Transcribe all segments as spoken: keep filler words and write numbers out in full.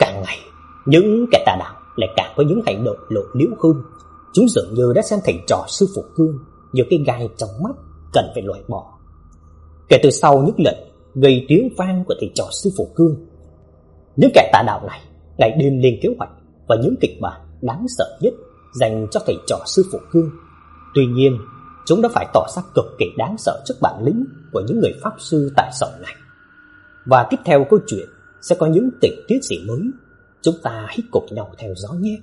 Càng ngày, những kẻ tà đạo lại càng có những hành động lộ liễu hơn. Chúng dường như đã xem thầy trò sư phụ Cương như cái gai trong mắt cần phải loại bỏ. Kể từ sau những lần gây tiếng vang của thầy trò sư phụ Cương, những kẻ tà đạo này lại đêm lên kế hoạch và những kịch bản đáng sợ nhất dành cho thầy trò sư phụ Cương. Tuy nhiên, chúng đã phải tỏ ra cực kỳ đáng sợ trước bản lĩnh của những người pháp sư tại sở này. Và tiếp theo câu chuyện sẽ có những tình tiết gì mới, chúng ta hãy cùng nhau theo dõi nhé.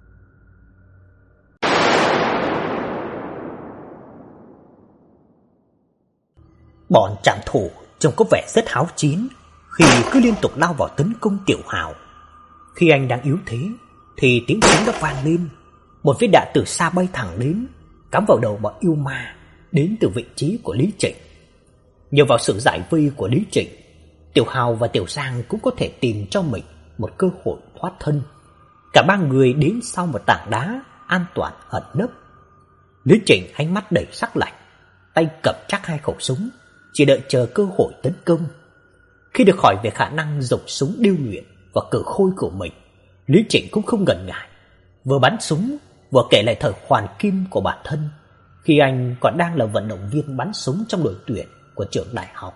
Bọn trảm thủ trông có vẻ rất háo chiến khi cứ liên tục lao vào tấn công Tiểu Hào. Khi anh đang yếu thế thì tiếng súng đã vang lên. Một viên đạn từ xa bay thẳng đến, cắm vào đầu bọn yêu ma đến từ vị trí của Lý Trịnh. Nhờ vào sự giải vây của Lý Trịnh, Tiểu Hào và Tiểu Giang cũng có thể tìm cho mình một cơ hội thoát thân. Cả ba người đến sau một tảng đá an toàn ẩn nấp. Lý Trịnh ánh mắt đầy sắc lạnh, tay cầm chắc hai khẩu súng, chỉ đợi chờ cơ hội tấn công. Khi được hỏi về khả năng dùng súng điêu luyện và cử khôi của mình, Lý Trịnh cũng không ngần ngại, vừa bắn súng vừa kể lại thời hoàn kim của bản thân khi anh còn đang là vận động viên bắn súng trong đội tuyển của trường đại học.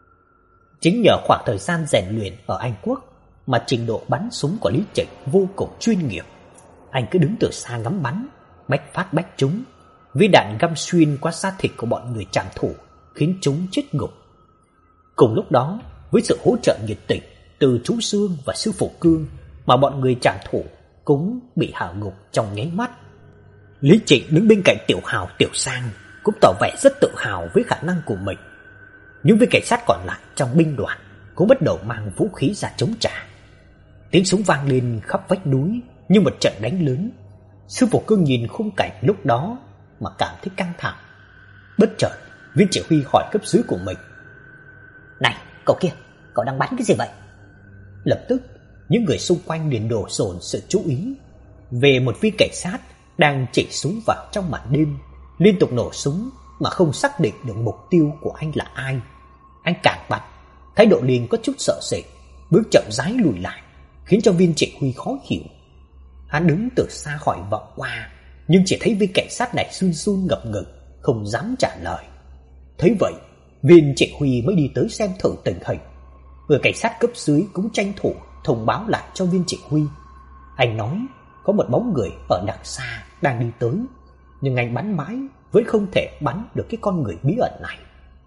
Chính nhờ khoảng thời gian rèn luyện ở Anh Quốc mà trình độ bắn súng của Lý Trịnh vô cùng chuyên nghiệp. Anh cứ đứng từ xa ngắm bắn, bách phát bách trúng, viên đạn găm xuyên qua da thịt của bọn người trảm thủ, khiến chúng chết gục. Cùng lúc đó, với sự hỗ trợ nhiệt tình từ chú Sương và sư phụ Cương, mà bọn người trảm thủ cũng bị hạ gục trong nháy mắt. Lý Trịnh đứng bên cạnh Tiểu Hào, Tiểu Giang cũng tỏ vẻ rất tự hào với khả năng của mình. Những viên cảnh sát còn lại trong binh đoàn cũng bắt đầu mang vũ khí ra chống trả. Tiếng súng vang lên khắp vách núi như một trận đánh lớn. Sư phụ Cương nhìn khung cảnh lúc đó mà cảm thấy căng thẳng. Bất chợt, viên chỉ huy hỏi cấp dưới của mình: "Này, cậu kia, cậu đang bắn cái gì vậy?" Lập tức, những người xung quanh liền đổ dồn sự chú ý về một viên cảnh sát đang chỉ súng vào trong màn đêm, liên tục nổ súng mà không xác định được mục tiêu của anh là ai. Anh càng bắn, thái độ liền có chút sợ sệt, bước chậm rãi lùi lại, khiến cho viên chỉ huy khó hiểu. Hắn đứng từ xa hỏi vọng qua, nhưng chỉ thấy viên cảnh sát này run run ngập ngừng, không dám trả lời. Thấy vậy, viên chỉ huy mới đi tới xem thử tình hình. Người cảnh sát cấp dưới cũng tranh thủ thông báo lại cho viên chỉ huy. Anh nói có một bóng người ở đằng xa đang đi tới, nhưng anh bắn mãi vẫn không thể bắn được cái con người bí ẩn này.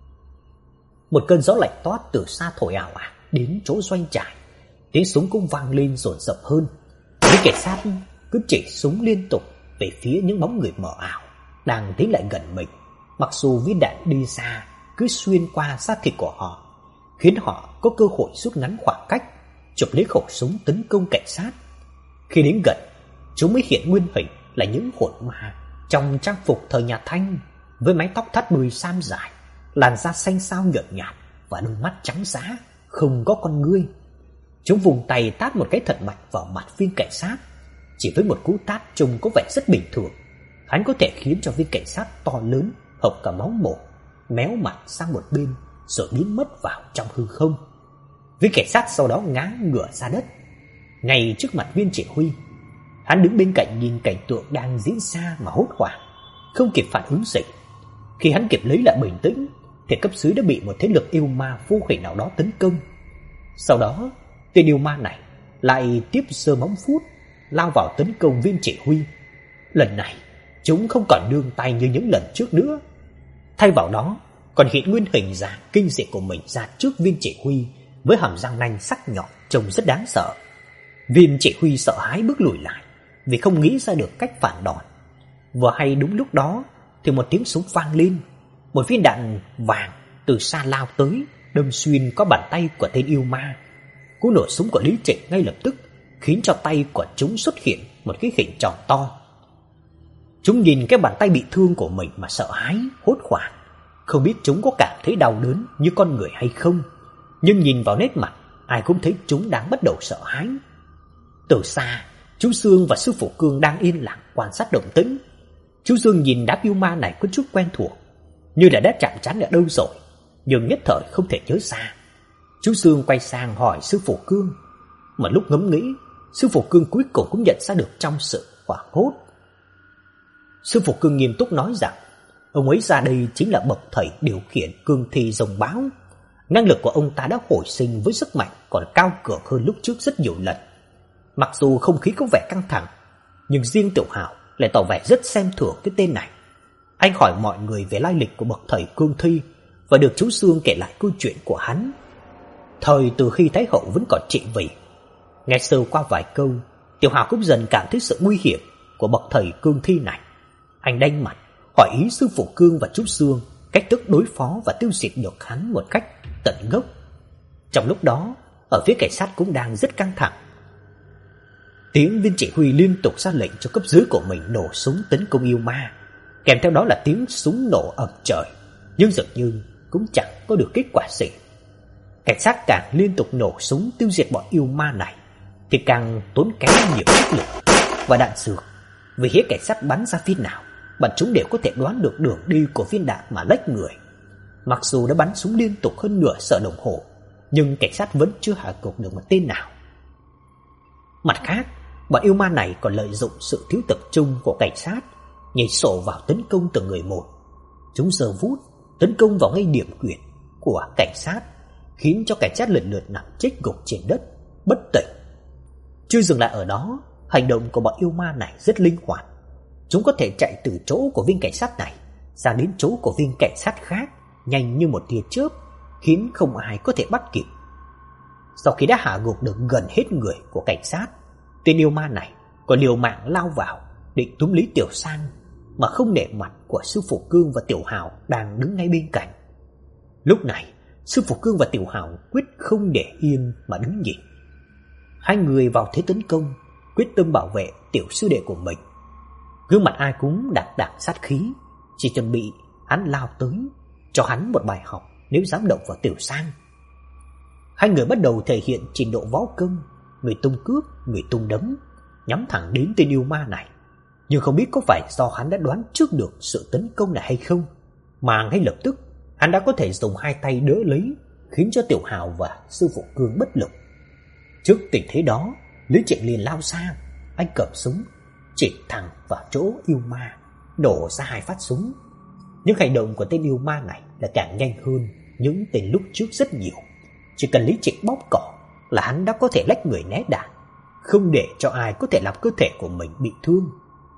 Một cơn gió lạnh toát từ xa thổi ảo ạt đến chỗ doanh trại, tiếng súng cũng vang lên dồn dập hơn. Những cảnh sát cứ chỉ súng liên tục về phía những bóng người mờ ảo đang tiến lại gần mình, mặc dù viên đạn đi xa cứ xuyên qua da thịt của họ, khiến họ có cơ hội rút ngắn khoảng cách, chụp lấy khẩu súng tấn công cảnh sát. Khi đến gần, chúng mới hiện nguyên hình là những hồn ma trong trang phục thời nhà Thanh, với mái tóc thắt đuôi sam dài, làn da xanh xao nhợt nhạt và đôi mắt trắng dã không có con ngươi. Chúng vùng tay tát một cái thật mạnh vào mặt viên cảnh sát. Chỉ với một cú tát trông có vẻ rất bình thường, hắn có thể khiến cho viên cảnh sát to lớn hộc cả máu mồm, méo mặt sang một bên rồi biến mất vào trong hư không. Viên cảnh sát sau đó ngã ngửa ra đất ngay trước mặt viên chỉ huy. Hắn đứng bên cạnh nhìn cảnh tượng đang diễn ra mà hốt hoảng, không kịp phản ứng gì. Khi hắn kịp lấy lại bình tĩnh thì cấp dưới đã bị một thế lực yêu ma vô hình nào đó tấn công. Sau đó, tên yêu ma này lại tiếp giơ móng vuốt lao vào tấn công viên chỉ huy. Lần này, chúng không còn nương tay như những lần trước nữa. Thay vào đó, còn hiện nguyên hình dạng kinh dị của mình ra trước viên chỉ huy với hàm răng nanh sắc nhọn trông rất đáng sợ. Viên chỉ huy sợ hãi bước lùi lại vì không nghĩ ra được cách phản đòn. Vừa hay đúng lúc đó thì một tiếng súng vang lên. Một viên đạn vàng từ xa lao tới, đâm xuyên có bàn tay của tên yêu ma. Cú nổ súng của Lý Trịnh ngay lập tức khiến cho tay của chúng xuất hiện một cái hình tròn to. Chúng nhìn cái bàn tay bị thương của mình mà sợ hãi, hốt hoảng. Không biết chúng có cảm thấy đau đớn như con người hay không, nhưng nhìn vào nét mặt, ai cũng thấy chúng đang bắt đầu sợ hãi. Từ xa, chú Sương và sư phụ Cương đang yên lặng quan sát động tĩnh. Chú Sương nhìn đám yêu ma này có chút quen thuộc, như là đã chạm trán ở đâu rồi, nhưng nhất thời không thể nhớ ra. Chú Sương quay sang hỏi sư phụ Cương. Mà lúc ngẫm nghĩ Sư phụ Cương cuối cùng cũng nhận ra được trong sự hoảng hốt. Sư phụ Cương nghiêm túc nói rằng ông ấy ra đây chính là bậc thầy điều khiển cương thi rồng báo. Năng lực của ông ta đã hồi sinh với sức mạnh còn cao cường hơn lúc trước rất nhiều lần. Mặc dù không khí có vẻ căng thẳng, nhưng riêng Tiểu Hào lại tỏ vẻ rất xem thường cái tên này. Anh hỏi mọi người về lai lịch của bậc thầy cương thi và được chú Sương kể lại câu chuyện của hắn. Thời từ khi Thái Hậu vẫn còn trị vì. Nghe sơ qua vài câu, Tiểu Hào cũng dần cảm thấy sự nguy hiểm của bậc thầy cương thi này. Anh đanh mặt hỏi ý sư phụ Cương và chú Sương cách thức đối phó và tiêu diệt được hắn một cách tận gốc. Trong lúc đó, ở phía cảnh sát cũng đang rất căng thẳng. Tiếng viên chỉ huy liên tục ra lệnh cho cấp dưới của mình nổ súng tấn công yêu ma, kèm theo đó là tiếng súng nổ ầm trời, nhưng dường như cũng chẳng có được kết quả gì. Cảnh sát càng liên tục nổ súng tiêu diệt bọn yêu ma này thì càng tốn kém nhiều sức lực và đạn dược. Vì phía cảnh sát bắn ra phía nào, bọn chúng đều có thể đoán được đường đi của viên đạn mà lách người. Mặc dù đã bắn súng liên tục hơn nửa giờ đồng hồ, nhưng cảnh sát vẫn chưa hạ gục được một tên nào. Mặt khác, bọn yêu ma này còn lợi dụng sự thiếu tập trung của cảnh sát, nhảy sổ vào tấn công từng người một. Chúng giơ vút tấn công vào ngay điểm quyệt của cảnh sát, khiến cho cảnh sát lần lượt nằm chết gục trên đất, bất tỉnh. Chưa dừng lại ở đó, hành động của bọn yêu ma này rất linh hoạt. Chúng có thể chạy từ chỗ của viên cảnh sát này ra đến chỗ của viên cảnh sát khác nhanh như một tia chớp, khiến không ai có thể bắt kịp. Sau khi đã hạ gục được gần hết người của cảnh sát, tên yêu ma này còn liều mạng lao vào định túm lấy Tiểu Sang, mà không nể mặt của sư phụ Cương và Tiểu Hào đang đứng ngay bên cạnh. Lúc này, sư phụ Cương và Tiểu Hào quyết không để yên mà đứng nhìn. Hai người vào thế tấn công, quyết tâm bảo vệ tiểu sư đệ của mình. Gương mặt ai cũng đằng đằng sát khí, chỉ chuẩn bị hắn lao tới cho hắn một bài học nếu dám động vào Tiểu Sang. Hai người bắt đầu thể hiện trình độ võ công, người tung cướp, người tung đấm, nhắm thẳng đến tên yêu ma này. Nhưng không biết có phải do hắn đã đoán trước được sự tấn công này hay không, mà ngay lập tức hắn đã có thể dùng hai tay đỡ lấy, khiến cho Tiểu Hào và sư phụ Cương bất lực. Trước tình thế đó, Lý Trịnh liền lao ra, anh cầm súng chỉ thẳng vào chỗ yêu ma, nổ ra hai phát súng. Nhưng hành động của tên yêu ma này là càng nhanh hơn những tên lúc trước rất nhiều. Chỉ cần Lý Trịnh bóp cỏ là hắn đã có thể lách người né đạn, không để cho ai có thể làm cơ thể của mình bị thương.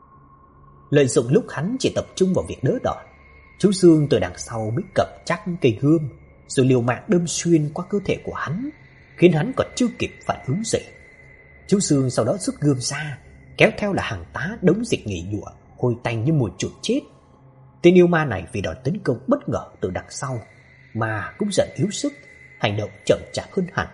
Lợi dụng lúc hắn chỉ tập trung vào việc đỡ đòn, chú Dương từ đằng sau mới cầm chắc cây gươm, rồi liều mạng đâm xuyên qua cơ thể của hắn, khiến hắn còn chưa kịp phản ứng gì. Chú Dương sau đó rút gươm ra, kéo theo là hàng tá đống dịch nhầy nhụa, hôi tanh như mùi chuột chết. Tên yêu ma này vì đòn tấn công bất ngờ từ đằng sau mà cũng dần yếu sức, hành động chậm chạp hơn hẳn.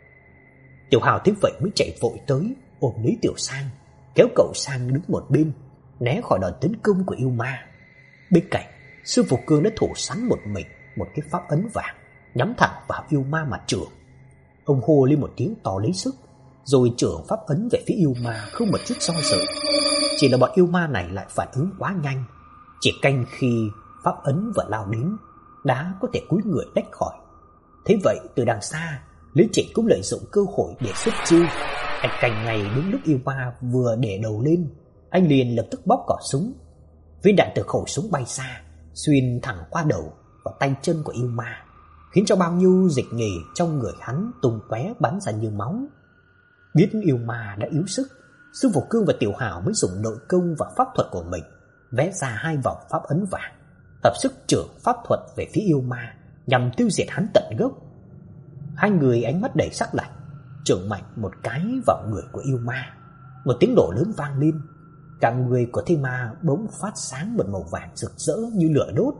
Tiểu Hào thấy vậy mới chạy vội tới, ôm lấy Tiểu Sang, kéo cậu sang đứng một bên, né khỏi đòn tấn công của yêu ma. Bên cạnh, sư phụ Cương đã thủ sẵn một mình một cái pháp ấn vàng, nhắm thẳng vào yêu ma mà chưởng. Ông hô lên một tiếng to lấy sức, rồi chưởng pháp ấn về phía yêu ma không một chút do dự. Chỉ là bọn yêu ma này lại phản ứng quá nhanh, chỉ canh khi pháp ấn vừa lao đến, đã có thể cúi người lách khỏi. Thế vậy từ đằng xa, Lý Trịnh cũng lợi dụng cơ hội để xuất chiêu. Anh canh ngay đúng lúc yêu ma vừa để đầu lên, anh liền lập tức bóp cỏ súng. Viên đạn từ khẩu súng bay xa, xuyên thẳng qua đầu và tay chân của yêu ma, khiến cho bao nhiêu dịch nhầy trong người hắn tung tóe bắn ra như máu. Biết yêu ma đã yếu sức, sư phụ Cương và Tiểu Hào mới dùng nội công và pháp thuật của mình vẽ ra hai vòng pháp ấn vàng, tập sức chưởng pháp thuật về phía yêu ma nhằm tiêu diệt hắn tận gốc. Hai người ánh mắt đầy sắc lạnh, chưởng mạnh một cái vào người của yêu ma. Một tiếng nổ lớn vang lên, cả người của thế ma bỗng phát sáng một màu vàng rực rỡ như lửa đốt.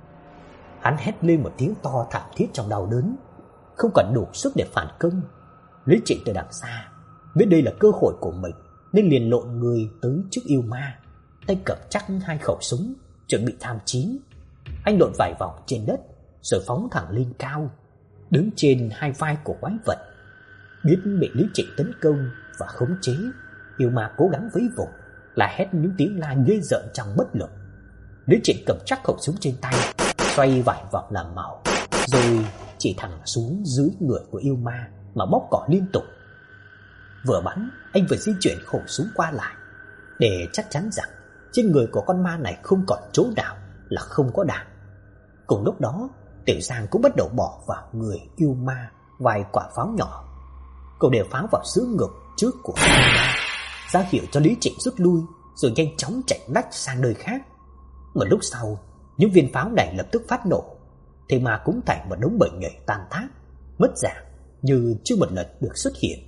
Hắn hét lên một tiếng to thảm thiết trong đau đớn, không còn đủ sức để phản công. Lý Trịnh từ đằng xa biết đây là cơ hội của mình, nên liền lộn người tới trước yêu ma, tay cầm chắc hai khẩu súng, chuẩn bị tham chiến. Anh lộn vài vòng trên đất, rồi phóng thẳng lên cao, đứng trên hai vai của quái vật. Biết bị Lý Trịnh tấn công và khống chế, yêu ma cố gắng vẫy vùng, là hét những tiếng la ghê rợn trong bất lực. Lý Trịnh cầm chắc khẩu súng trên tay, xoay vài vòng làm màu, rồi chỉ thẳng xuống dưới người của yêu ma mà bóp cỏ liên tục. Vừa bắn, anh vừa di chuyển khẩu súng qua lại để chắc chắn rằng trên người của con ma này không còn chỗ nào là không có đạn. Cùng lúc đó, Tiểu Giang cũng bắt đầu bỏ vào người yêu ma vài quả pháo nhỏ. Cậu để pháo vào giữa ngực trước của yêu ma, ra hiệu cho Lý Trịnh rút lui, rồi nhanh chóng chạy lách sang nơi khác. Một lúc sau, những viên pháo này lập tức phát nổ, thế mà cũng thành một đống bầy nhảy tan tác, mất dạng như chưa một lần được xuất hiện.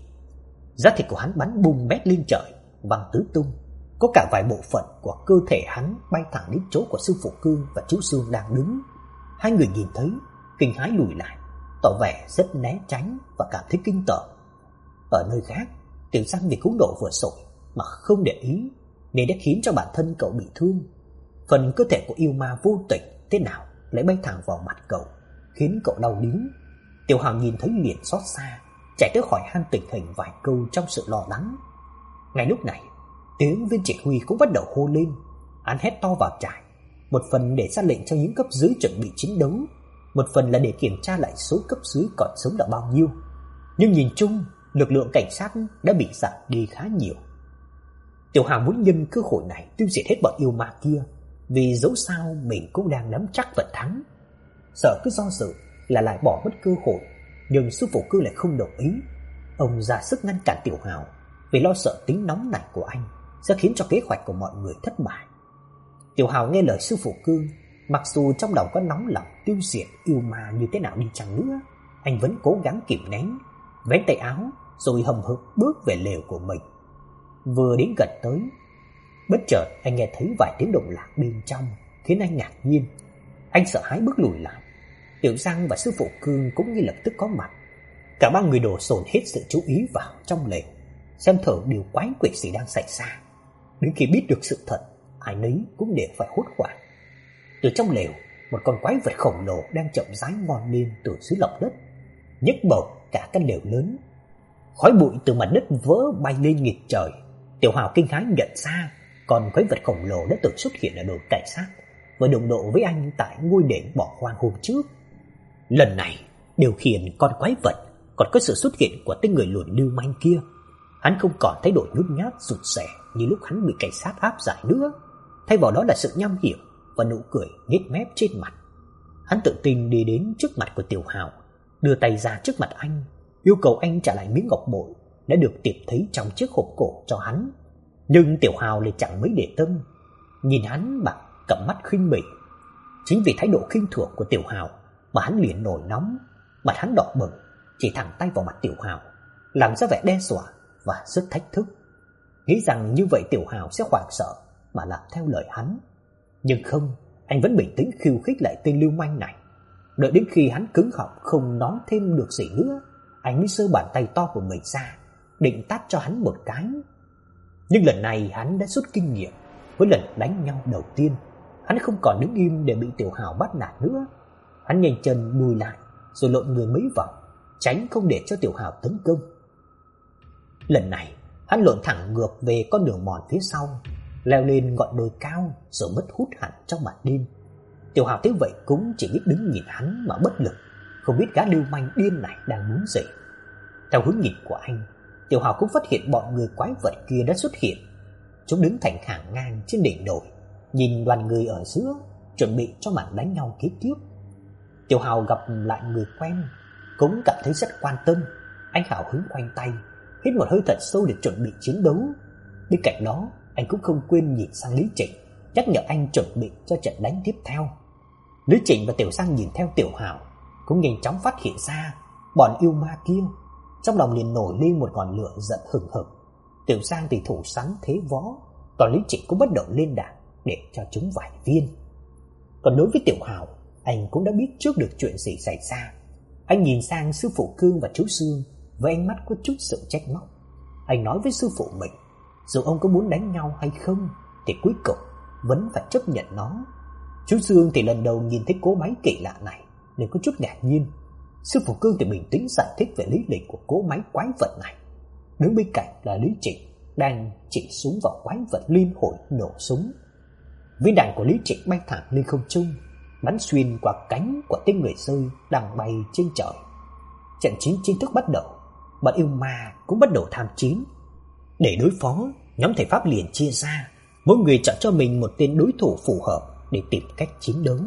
Da thịt của hắn bắn bung bét lên trời, văng tứ tung. Có cả vài bộ phận của cơ thể hắn bay thẳng đến chỗ của sư phụ Cương và chú Sương đang đứng. Hai người nhìn thấy, kinh hãi lùi lại, tỏ vẻ rất né tránh và cảm thấy kinh tởm. Ở nơi khác, Tiểu Giang vì cú nổ vừa rồi mà không để ý, nên đã khiến cho bản thân cậu bị thương. Phần cơ thể của yêu ma vô tình thế nào lại bay thẳng vào mặt cậu, khiến cậu đau đớn. Tiểu Hào nhìn thấy liền xót xa, chạy tới hỏi han tình hình vài câu trong sự lo lắng. Ngay lúc này, tiếng viên chỉ huy cũng bắt đầu hô lên. Hắn hét to vào trại, một phần để ra lệnh cho những cấp dưới chuẩn bị chiến đấu, một phần là để kiểm tra lại số cấp dưới còn sống là bao nhiêu. Nhưng nhìn chung, lực lượng cảnh sát đã bị giảm đi khá nhiều. Tiểu Hào muốn nhân cơ hội này tiêu diệt hết bọn yêu ma kia, vì dẫu sao mình cũng đang nắm chắc phần thắng. Sợ cứ do dự là lại bỏ mất cơ hội, nhưng sư phụ Cương lại không đồng ý. Ông ra sức ngăn cản Tiểu Hào, vì lo sợ tính nóng nảy của anh sẽ khiến cho kế hoạch của mọi người thất bại. Tiểu Hào nghe lời sư phụ Cương, mặc dù trong đầu có nóng lòng tiêu diệt yêu ma như thế nào đi chăng nữa, anh vẫn cố gắng kìm nén, vén tay áo rồi hầm hực bước về lều của mình. Vừa đến gần tới, bất chợt anh nghe thấy vài tiếng động lạ bên trong, khiến anh ngạc nhiên. Anh sợ hãi bước lùi lại. Tiểu Giang và sư phụ Cương cũng ngay lập tức có mặt. Cả ba người đổ dồn hết sự chú ý vào trong lều, xem thử điều quái quỷ gì đang xảy ra. Đến khi biết được sự thật, ai nấy cũng đều phải hốt hoảng. Từ trong lều, một con quái vật khổng lồ đang chậm rãi mòn lên từ dưới lòng đất, nhấc bầu cả căn lều lớn. Khói bụi từ mặt đất vỡ bay lên nghịt trời. Tiểu Hào kinh hãi nhận ra con quái vật khổng lồ đã từng xuất hiện ở đồn cảnh sát và đồng độ với anh tại ngôi đền bỏ hoang hôm trước. Lần này, điều khiển con quái vật còn có sự xuất hiện của tên người lùn lưu manh kia. Hắn không còn thái độ nhút nhát rụt rè như lúc hắn bị cảnh sát áp giải nữa, thay vào đó là sự nham hiểm và nụ cười nhếch mép trên mặt. Hắn tự tin đi đến trước mặt của Tiểu Hào, đưa tay ra trước mặt anh, yêu cầu anh trả lại miếng ngọc bội đã được tìm thấy trong chiếc hộp cổ cho hắn. Nhưng Tiểu Hào lại chẳng mấy để tâm, nhìn hắn bằng cặp mắt khinh bỉ. Chính vì thái độ khinh thường của Tiểu Hào mà hắn liền nổi nóng, mặt hắn đỏ bừng, chỉ thẳng tay vào mặt Tiểu Hào, làm ra vẻ đe dọa và rất thách thức, nghĩ rằng như vậy Tiểu Hào sẽ hoảng sợ mà làm theo lời hắn. Nhưng không, anh vẫn bình tĩnh khiêu khích lại tên lưu manh này. Đợi đến khi hắn cứng họng không nói thêm được gì nữa, anh mới giơ bàn tay to của mình ra, định tát cho hắn một cái. Nhưng lần này hắn đã rút kinh nghiệm. Với lần đánh nhau đầu tiên, hắn không còn đứng im để bị Tiểu Hào bắt nạt nữa. Hắn nhanh chân lùi lại, rồi lộn người mấy vòng, tránh không để cho Tiểu Hào tấn công. Lần này, hắn lộn thẳng ngược về con đường mòn phía sau, leo lên ngọn đồi cao rồi mất hút hẳn trong màn đêm. Tiểu Hào thấy vậy cũng chỉ biết đứng nhìn hắn mà bất lực, không biết gã lưu manh điên này đang muốn gì. Theo hướng nhìn của anh, Tiểu Hào cũng phát hiện bọn người quái vật kia đã xuất hiện. Chúng đứng thành hàng ngang trên đỉnh đồi, nhìn đoàn người ở giữa, chuẩn bị cho màn đánh nhau kế tiếp. Tiểu Hào gặp lại người quen, cũng cảm thấy rất quan tâm. Anh hào hứng khoanh tay, hít một hơi thật sâu để chuẩn bị chiến đấu. Bên cạnh đó, anh cũng không quên nhìn sang Lý Trịnh, nhắc nhở anh chuẩn bị cho trận đánh tiếp theo. Lý Trịnh và Tiểu Giang nhìn theo Tiểu Hào, cũng nhanh chóng phát hiện ra bọn yêu ma kia. Trong lòng liền nổi lên một ngọn lửa giận hừng hực. Tiểu Giang thì thủ sắn thế võ, còn Lý Trịnh cũng bắt đầu lên đạn để cho chúng vài viên. Còn đối với Tiểu Hào, anh cũng đã biết trước được chuyện gì xảy ra. Anh nhìn sang sư phụ Cương và chú Sương với ánh mắt có chút sự trách móc. Anh nói với sư phụ mình, dù ông có muốn đánh nhau hay không thì cuối cùng vẫn phải chấp nhận nó. Chú Sương thì lần đầu nhìn thấy cỗ máy kỳ lạ này nên có chút ngạc nhiên. Sư phụ Cương thì bình tĩnh giải thích về lý lịch của cỗ máy quái vật này. Đứng bên cạnh là Lý Trịnh đang chỉ súng vào quái vật liên hồi nổ súng. Viên đạn của Lý Trịnh bay thẳng lên không trung, bắn xuyên qua cánh của tên người rơi đang bay trên trời. Trận chiến chính thức bắt đầu. bọn yêu ma cũng bắt đầu tham chiến. Để đối phó, nhóm thầy pháp liền chia ra, mỗi người chọn cho mình một tên đối thủ phù hợp để tìm cách chiến đấu.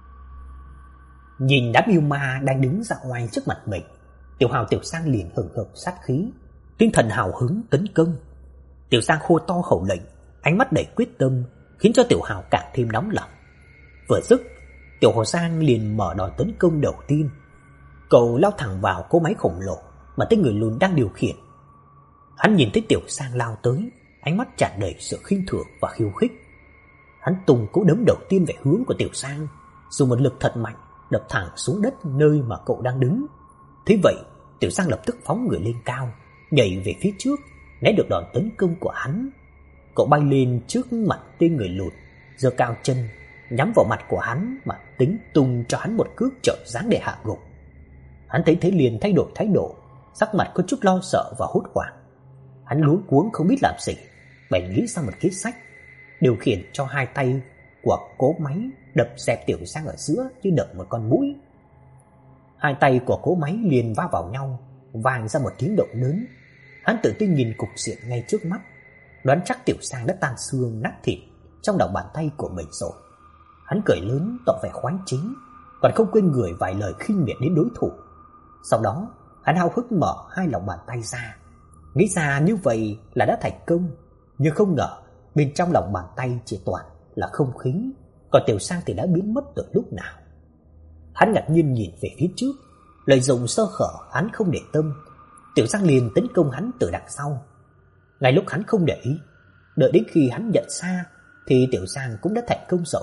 Nhìn đám yêu ma đang đứng ra oai trước mặt mình, Tiểu Hào Tiểu Sang liền hừng hực sát khí, tinh thần hào hứng tấn công. Tiểu Sang hô to khẩu lệnh, ánh mắt đầy quyết tâm, khiến cho Tiểu Hào càng thêm nóng lòng. Vừa dứt, Tiểu Hồ Sang liền mở đòn tấn công đầu tiên. Cậu lao thẳng vào cỗ máy khổng lồ mà tên người lùn đang điều khiển. Hắn nhìn thấy Tiểu Sang lao tới, ánh mắt tràn đầy sự khinh thường và khiêu khích. Hắn tung cú đấm đầu tiên về hướng của Tiểu Sang, dùng một lực thật mạnh đập thẳng xuống đất nơi mà cậu đang đứng. Thế vậy, Tiểu Sang lập tức phóng người lên cao, nhảy về phía trước, né được đòn tấn công của hắn. Cậu bay lên trước mặt tên người lùn, giơ cao chân, nhắm vào mặt của hắn mà tính tung cho hắn một cước trợ giáng để hạ gục. Hắn thấy thế liền thay đổi thái độ, sắc mặt có chút lo sợ và hốt hoảng. Hắn luống cuống không biết làm gì, bèn nghĩ ra một kế sách, điều khiển cho hai tay của cỗ máy đập dẹp Tiểu Sang ở giữa như đập một con muỗi. Hai tay của cỗ máy liền va vào nhau, vang ra một tiếng động lớn. Hắn tự tin nhìn cục diện ngay trước mắt, đoán chắc Tiểu Sang đã tan xương nát thịt trong lòng bàn tay của mình rồi. Hắn cười lớn tỏ vẻ khoái chí, còn không quên gửi vài lời khinh miệt đến đối thủ. Sau đó, hắn háo hức mở hai lòng bàn tay ra, nghĩ ra như vậy là đã thành công. Nhưng không ngờ bên trong lòng bàn tay chỉ toàn là không khí, còn Tiểu Sang thì đã biến mất từ lúc nào. Hắn ngạc nhiên nhìn về phía trước, lợi dụng sơ hở hắn không để tâm, Tiểu Sang liền tấn công hắn từ đằng sau. Ngay lúc hắn không để ý, đợi đến khi hắn nhận ra thì Tiểu Sang cũng đã thành công rồi.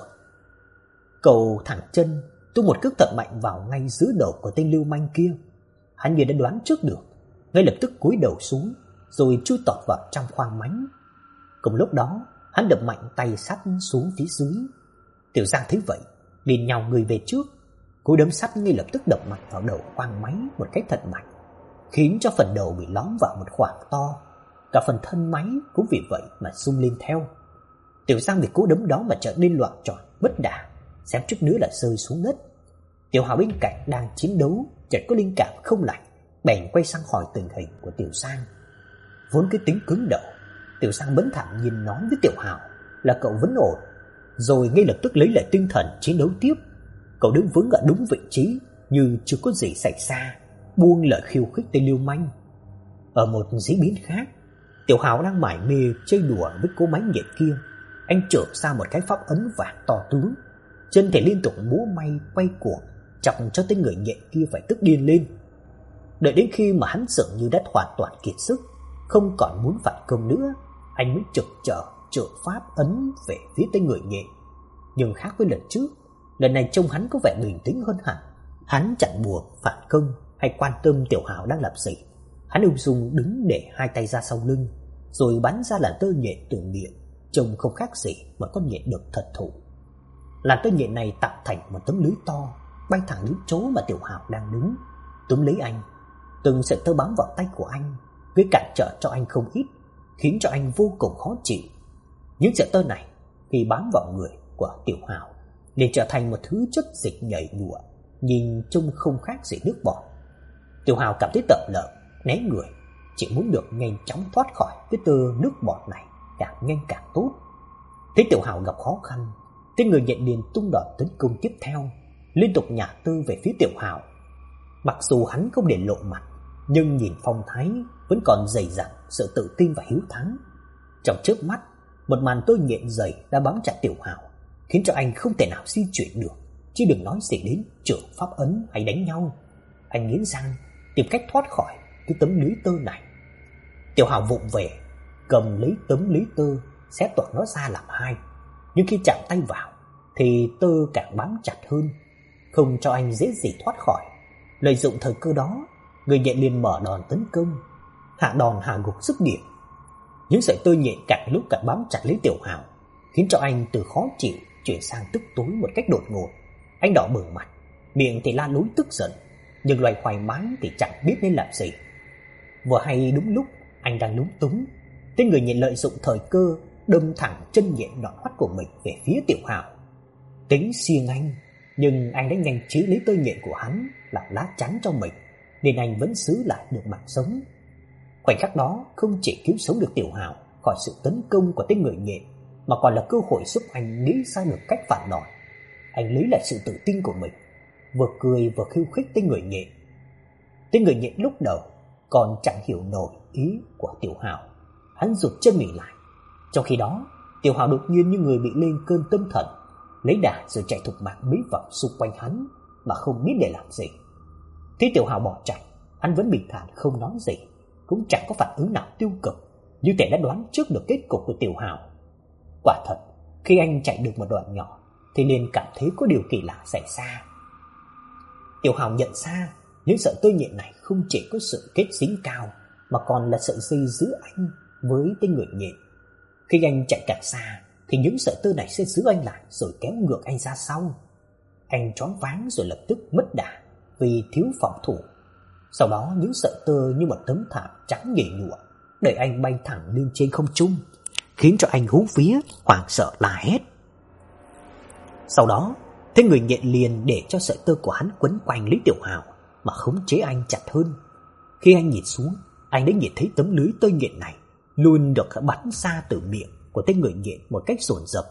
Cậu thẳng chân tung một cước thật mạnh vào ngay giữa đầu của tên lưu manh kia. Hắn như đã đoán trước được, ngay lập tức cúi đầu xuống rồi chui tọt vào trong khoang máy. Cùng lúc đó, hắn đập mạnh tay sắt xuống phía dưới. Tiểu Sang thấy vậy, liền nhào người về trước, cú đấm sắt ngay lập tức đập mạnh vào đầu khoang máy một cách thật mạnh, khiến cho phần đầu bị lõm vào một khoảng to. Cả phần thân máy cũng vì vậy mà rung lên theo. Tiểu Sang vì cú đấm đó mà trở nên loạn tròn bất đà, xém chút nữa là rơi xuống đất. Tiểu Hào bên cạnh đang chiến đấu chợt có linh cảm không lành, bèn quay sang hỏi tình hình của Tiểu Sang. Vốn cái tính cứng đầu, Tiểu Sang bấn thản nhiên nói với Tiểu Hào là cậu vẫn ổn, rồi ngay lập tức lấy lại tinh thần chiến đấu tiếp. Cậu đứng vững ở đúng vị trí như chưa có gì xảy ra, buông lời khiêu khích tên lưu manh. Ở một diễn biến khác, Tiểu Hào đang mải mê chơi đùa với cô máy nhện kia. Anh trở ra một cái pháp ấn vàng to tướng, chân thể liên tục múa may quay cuồng, chọc cho tên người nhện kia phải tức điên lên. Đợi đến khi mà hắn dường như đã hoàn toàn kiệt sức, không còn muốn phản công nữa, anh mới trực chờ trợ pháp ấn về phía tên người nhện. Nhưng khác với lần trước, lần này trông hắn có vẻ bình tĩnh hơn hẳn. Hắn chẳng buồn phản công hay quan tâm Tiểu Hào đang làm gì. Hắn ung dung đứng để hai tay ra sau lưng, rồi bắn ra làn tơ nhện từ miệng, trông không khác gì một con nhện được thật thụ. Làn tơ nhện này tạo thành một tấm lưới to, bay thẳng đến chỗ mà Tiểu Hào đang đứng, túm lấy anh. Từng sợi tơ bám vào tay của anh, gây cản trở cho anh không ít, khiến cho anh vô cùng khó chịu. Những sợi tơ này khi bám vào người của Tiểu Hào liền trở thành một thứ chất dịch nhầy nhụa, nhìn trông không khác gì nước bọt. Tiểu Hào cảm thấy tởm lợm, né người, chỉ muốn được nhanh chóng thoát khỏi cái tơ nước bọt này càng nhanh càng tốt. Thấy Tiểu Hào gặp khó khăn, tên người nhện liền tung đòn tấn công tiếp theo, liên tục nhả tơ về phía Tiểu Hào. Mặc dù hắn không để lộ mặt, nhưng nhìn phong thái vẫn còn dày dặn sự tự tin và hiếu thắng. Trong chớp mắt, một màn tơ nhện dày đã bám chặt Tiểu Hào, khiến cho anh không thể nào di chuyển được, chứ đừng nói gì đến chưởng pháp ấn hay đánh nhau. Anh nghiến răng tìm cách thoát khỏi cái tấm lưới tơ này. Tiểu Hào vụng về cầm lấy tấm lưới tơ, xé toạc nó ra làm hai, nhưng khi chạm tay vào thì tơ càng bám chặt hơn, không cho anh dễ gì thoát khỏi. Lợi dụng thời cơ đó, người nhện liền mở đòn tấn công, hạ đòn hạ gục dứt điểm. Những sợi tơ nhện càng lúc càng bám chặt lấy Tiểu Hào, khiến cho anh từ khó chịu chuyển sang tức tối một cách đột ngột. Anh đỏ bừng mặt, miệng thì la lối tức giận, nhưng loay hoay mãi thì chẳng biết nên làm gì. Vừa hay đúng lúc anh đang lúng túng, tên người nhện lợi dụng thời cơ đâm thẳng chân nhện nhọn hoắt của mình về phía Tiểu Hào. Tính siêng anh, nhưng anh đã nhanh trí lấy tơ nhện của hắn làm lá chắn cho mình, nên anh vẫn giữ lại được mạng sống. Khoảnh khắc đó không chỉ cứu sống được Tiểu Hào khỏi sự tấn công của tên người nhện, mà còn là cơ hội giúp anh nghĩ ra được cách phản đòn. Anh lấy lại sự tự tin của mình, vừa cười vừa khiêu khích tên người nhện. Tên người nhện lúc đầu còn chẳng hiểu nổi ý của Tiểu Hào, hắn rụt chân mình lại. Trong khi đó, Tiểu Hào đột nhiên như người bị lên cơn tâm thần, lấy đà rồi chạy thục mạng mấy vòng xung quanh hắn mà không biết để làm gì. Thấy Tiểu Hào bỏ chạy, hắn vẫn bình thản không nói gì, cũng chẳng có phản ứng nào tiêu cực, như thể đã đoán trước được kết cục của Tiểu Hào. Quả thật, khi anh chạy được một đoạn nhỏ thì liền cảm thấy có điều kỳ lạ xảy ra. Tiểu Hào nhận ra những sợi tơ nhện này không chỉ có sự kết dính cao, mà còn là sợi dây giữ anh với tên người nhện. Khi anh chạy càng xa thì những sợi tơ này sẽ giữ anh lại rồi kéo ngược anh ra sau. Anh choáng váng rồi lập tức mất đà vì thiếu phòng thủ. Sau đó những sợi tơ như một tấm thảm trắng nhảy nhụa đẩy anh bay thẳng lên trên không trung, khiến cho anh hú vía hoảng sợ la hét. Sau đó, tên người nhện liền để cho sợi tơ của hắn quấn quanh lấy Tiểu Hào mà khống chế anh chặt hơn. Khi anh nhìn xuống, anh đã nhìn thấy tấm lưới tơ nhện này luôn được bắn ra từ miệng của tên người nhện một cách dồn dập.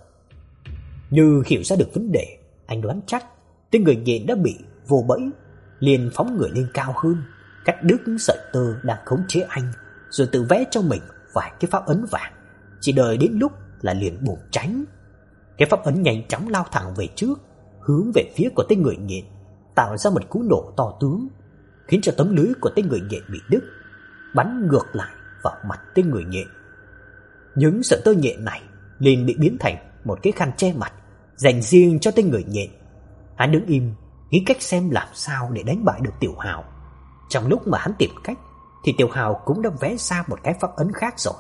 Như hiểu ra được vấn đề, anh đoán chắc tên người nhện đã bị vô bẫy, liền phóng người lên cao hơn, cắt đứt những sợi tơ đang khống chế anh, rồi tự vẽ cho mình vài cái pháp ấn vàng, chỉ đợi đến lúc là liền bổ tránh. Cái pháp ấn nhanh chóng lao thẳng về trước, hướng về phía của tên người nhện, tạo ra một cú nổ to tướng, khiến cho tấm lưới của tên người nhện bị đứt, bắn ngược lại vào mặt tên người nhện. Những sợi tơ nhện này liền bị biến thành một cái khăn che mặt dành riêng cho tên người nhện. Hắn đứng im, nghĩ cách xem làm sao để đánh bại được Tiểu Hào. Trong lúc mà hắn tìm cách thì Tiểu Hào cũng đã vẽ ra một cái pháp ấn khác rồi.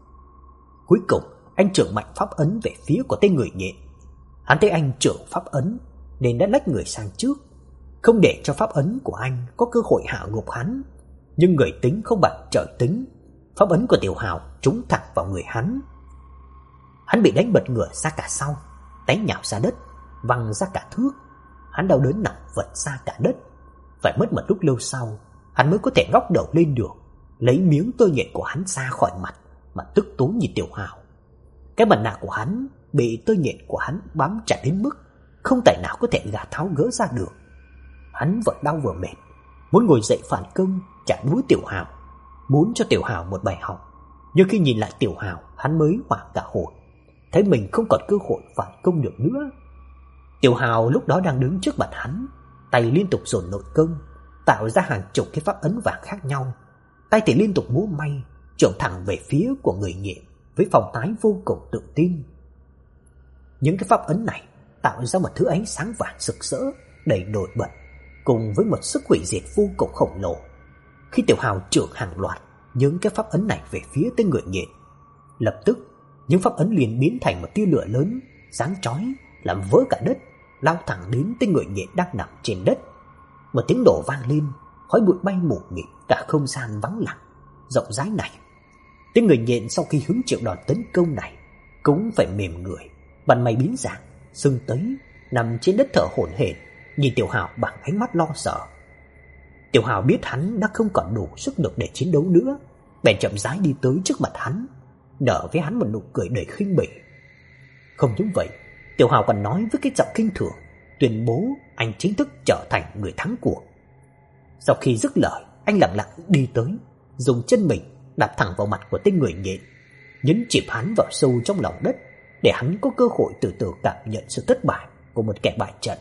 Cuối cùng, anh trưởng mạnh pháp ấn về phía của tên người nhện. Hắn thấy anh trưởng pháp ấn nên đã lách người sang trước, không để cho pháp ấn của anh có cơ hội hạ gục hắn. Nhưng người tính không bằng trời tính, pháp ấn của Tiểu Hào trúng thẳng vào người hắn. Hắn bị đánh bật ngửa ra cả sau, té nhào ra đất, văng ra cả thước. Hắn đau đớn nằm vật ra cả đất. Phải mất một lúc lâu sau, hắn mới có thể ngóc đầu lên được, lấy miếng tơ nhện của hắn ra khỏi mặt mà tức tối nhìn Tiểu Hào. Cái mặt nạ của hắn bị tơ nhện của hắn bám chặt đến mức không tài nào có thể gạt tháo gỡ ra được. Hắn vừa đau vừa mệt, muốn ngồi dậy phản công trả đũa Tiểu Hào, muốn cho Tiểu Hào một bài học. Nhưng khi nhìn lại Tiểu Hào, hắn mới hoảng cả hồn, thấy mình không còn cơ hội phản công được nữa. Tiểu Hào lúc đó đang đứng trước mặt hắn, tay liên tục dồn nội công, tạo ra hàng chục cái pháp ấn vàng khác nhau. Tay thì liên tục múa may, chộp thẳng về phía của người nhện với phong thái vô cùng tự tin. Những cái pháp ấn này tạo ra một thứ ánh sáng vàng rực rỡ, đầy nổi bật, cùng với một sức hủy diệt vô cùng khổng lồ. Khi Tiểu Hào chưởng hàng loạt những cái pháp ấn này về phía tên người nhện, lập tức những pháp ấn liền biến thành một tia lửa lớn, sáng chói, làm vỡ cả đất, lao thẳng đến tên người nhện đang nằm trên đất. Một tiếng nổ vang lên, khói bụi bay mù mịt, cả không gian vắng lặng rộng rãi này. Tên người nhện sau khi hứng chịu đòn tấn công này cũng phải mềm người, mặt mày biến dạng, sưng tấy, nằm trên đất thở hổn hển, nhìn Tiểu Hào bằng ánh mắt lo sợ. Tiểu Hào biết hắn đã không còn đủ sức lực để chiến đấu nữa, bèn chậm rãi đi tới trước mặt hắn, nở với hắn một nụ cười đầy khinh bỉ. Không những vậy, Tiểu Hào còn nói với cái giọng kinh thường, tuyên bố anh chính thức trở thành người thắng cuộc. Sau khi dứt lời, anh lặng lặng đi tới, dùng chân mình đạp thẳng vào mặt của tên người nhện, nhấn chìm hắn vào sâu trong lòng đất, để hắn có cơ hội từ từ cảm nhận sự thất bại của một kẻ bại trận.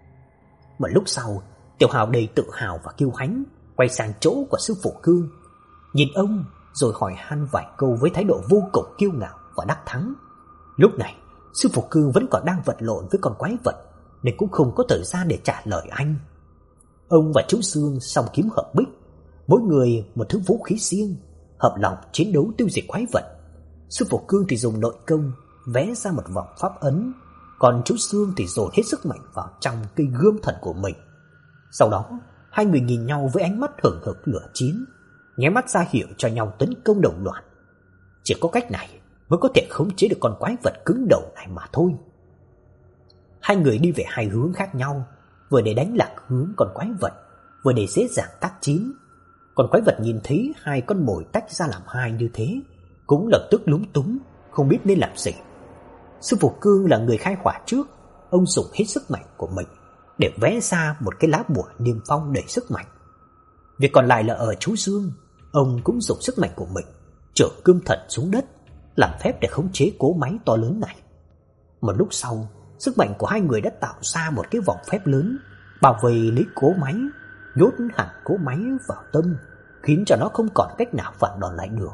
Một lúc sau, Tiểu Hào đầy tự hào và kiêu hãnh quay sang chỗ của sư phụ Cương, nhìn ông rồi hỏi han vài câu với thái độ vô cùng kiêu ngạo và đắc thắng. Lúc này, sư phụ Cương vẫn còn đang vật lộn với con quái vật, nên cũng không có thời gian để trả lời anh. Ông và chú Sương song kiếm hợp bích, mỗi người một thứ vũ khí riêng, hợp lòng chiến đấu tiêu diệt quái vật. Sư phụ Cương thì dùng nội công vẽ ra một vòng pháp ấn, còn chú Sương thì dồn hết sức mạnh vào trong cây gươm thần của mình. Sau đó, hai người nhìn nhau với ánh mắt hừng hực lửa chín, nháy mắt ra hiệu cho nhau tấn công đồng loạt. Chỉ có cách này mới có thể khống chế được con quái vật cứng đầu này mà thôi. Hai người đi về hai hướng khác nhau, vừa để đánh lạc hướng con quái vật, vừa để dễ dàng tác chiến. Còn quái vật nhìn thấy hai con mồi tách ra làm hai như thế, cũng lập tức lúng túng, không biết nên làm gì. Sư phụ Cương là người khai hỏa trước, ông dùng hết sức mạnh của mình để vẽ ra một cái lá bùa niêm phong đầy sức mạnh. Việc còn lại là ở chú Dương, ông cũng dùng sức mạnh của mình chở cương thần xuống đất, làm phép để khống chế cỗ máy to lớn này. Một lúc sau, sức mạnh của hai người đã tạo ra một cái vòng phép lớn, bảo vệ lấy cỗ máy, nhốt hẳn cỗ máy vào tâm, khiến cho nó không còn cách nào phản đòn lại được.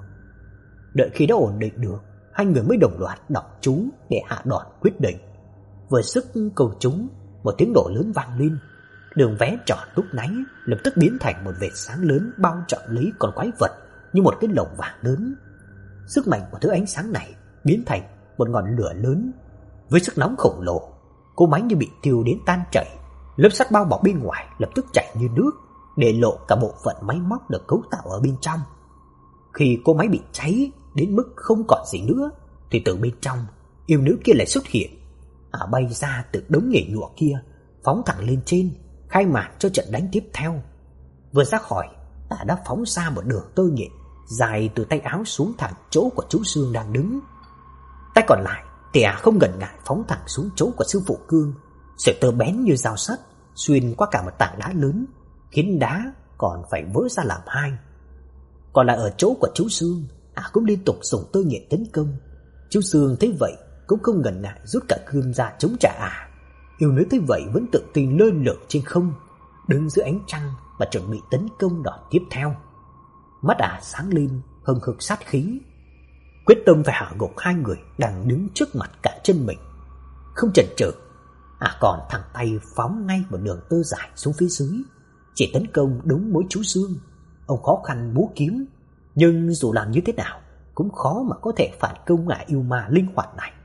Đợi khi đã ổn định được, hai người mới đồng loạt đọc chú để hạ đòn quyết định. Vừa sức cầu chúng, một tiếng nổ lớn vang lên, đường vé tròn lúc nãy lập tức biến thành một vệt sáng lớn bao trọn lấy con quái vật như một cái lồng vàng lớn. Sức mạnh của thứ ánh sáng này biến thành một ngọn lửa lớn với sức nóng khổng lồ, cỗ máy như bị thiêu đến tan chảy, lớp sắt bao bọc bên ngoài lập tức chảy như nước, để lộ cả bộ phận máy móc được cấu tạo ở bên trong. Khi cỗ máy bị cháy đến mức không còn gì nữa, thì từ bên trong, yêu nữ kia lại xuất hiện. Ả à, bay ra từ đống nhảy nhụa kia, phóng thẳng lên trên, khai mạc cho trận đánh tiếp theo. Vừa ra khỏi, Ả à đã phóng ra một đường tơ nhện dài từ tay áo xuống thẳng chỗ của chú Dương đang đứng. Tay còn lại thì Ả à không ngần ngại phóng thẳng xuống chỗ của sư phụ Cương, sợi tơ bén như dao sắt xuyên qua cả một tảng đá lớn, khiến đá còn phải vỡ ra làm hai. Còn lại ở chỗ của chú Dương, Ả à cũng liên tục dùng tơ nhện tấn công. Chú Dương thấy vậy cũng không ngần ngại rút cả gươm ra chống trả Ả. À. Yêu nữ thấy vậy vẫn tự tin lơ lửng trên không, đứng giữa ánh trăng và chuẩn bị tấn công đòn tiếp theo. Mắt Ả à sáng lên hừng hực sát khí, quyết tâm phải hạ gục hai người đang đứng trước mặt cả chân mình. Không chần chừ, Ả à còn thẳng tay phóng ngay một đường tơ dài xuống phía dưới, chỉ tấn công đúng mỗi chú Dương. Ông khó khăn múa kiếm, nhưng dù làm như thế nào cũng khó mà có thể phản công Ả yêu ma linh hoạt này.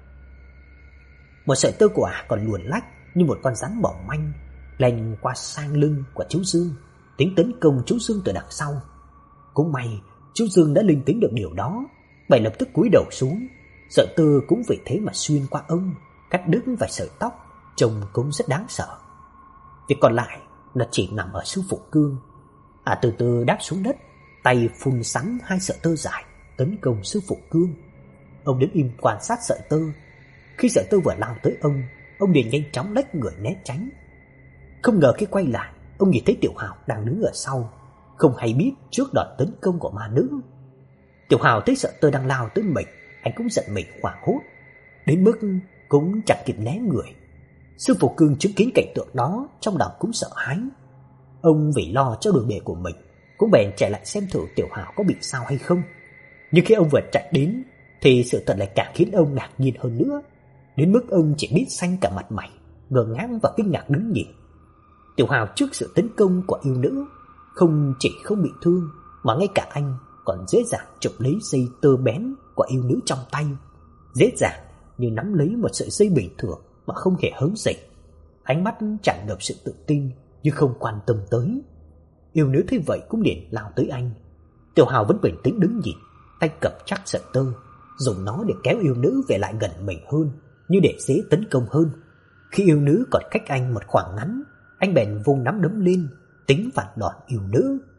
Một sợi tơ của Ả còn luồn lách như một con rắn mỏng manh len qua sang lưng của chú Dương, tính tấn công chú Dương từ đằng sau. Cũng may chú Dương đã linh tính được điều đó, bèn lập tức cúi đầu xuống. Sợi tơ cũng vì thế mà xuyên qua ông, cắt đứt vài sợi tóc, trông cũng rất đáng sợ. Việc còn lại là chỉ nằm ở sư phụ Cương. Ả à, từ từ đáp xuống đất, tay phun sắn hai sợi tơ dài tấn công sư phụ Cương. Ông đứng im quan sát sợi tơ. Khi sợi tơ vừa lao tới ông, ông liền nhanh chóng lách người né tránh. Không ngờ khi quay lại, ông nhìn thấy Tiểu Hào đang đứng ở sau, không hay biết trước đòn tấn công của ma nữ. Tiểu Hào thấy sợi tơ đang lao tới mình, anh cũng giận mình hoảng hốt, đến mức cũng chẳng kịp né người. Sư phụ Cương chứng kiến cảnh tượng đó, trong lòng cũng sợ hãi. Ông vì lo cho đường đệ của mình, cũng bèn chạy lại xem thử Tiểu Hào có bị sao hay không. Nhưng khi ông vừa chạy đến, thì sự thật lại càng khiến ông ngạc nhiên hơn nữa, đến mức ông chỉ biết xanh cả mặt mày, ngơ ngác và kinh ngạc đứng nhìn. Tiểu Hào trước sự tấn công của yêu nữ, không chỉ không bị thương, mà ngay cả anh còn dễ dàng chụp lấy dây tơ bén của yêu nữ trong tay, dễ dàng như nắm lấy một sợi dây bình thường mà không hề hớn gì. Ánh mắt tràn ngập sự tự tin nhưng không quan tâm tới. Yêu nữ thấy vậy cũng liền lao tới anh. Tiểu Hào vẫn bình tĩnh đứng nhìn, tay cầm chắc sợi tơ, dùng nó để kéo yêu nữ về lại gần mình hơn, như để dễ tấn công hơn. Khi yêu nữ còn cách anh một khoảng ngắn, anh bèn vung nắm đấm lên, tính phạt đòn yêu nữ.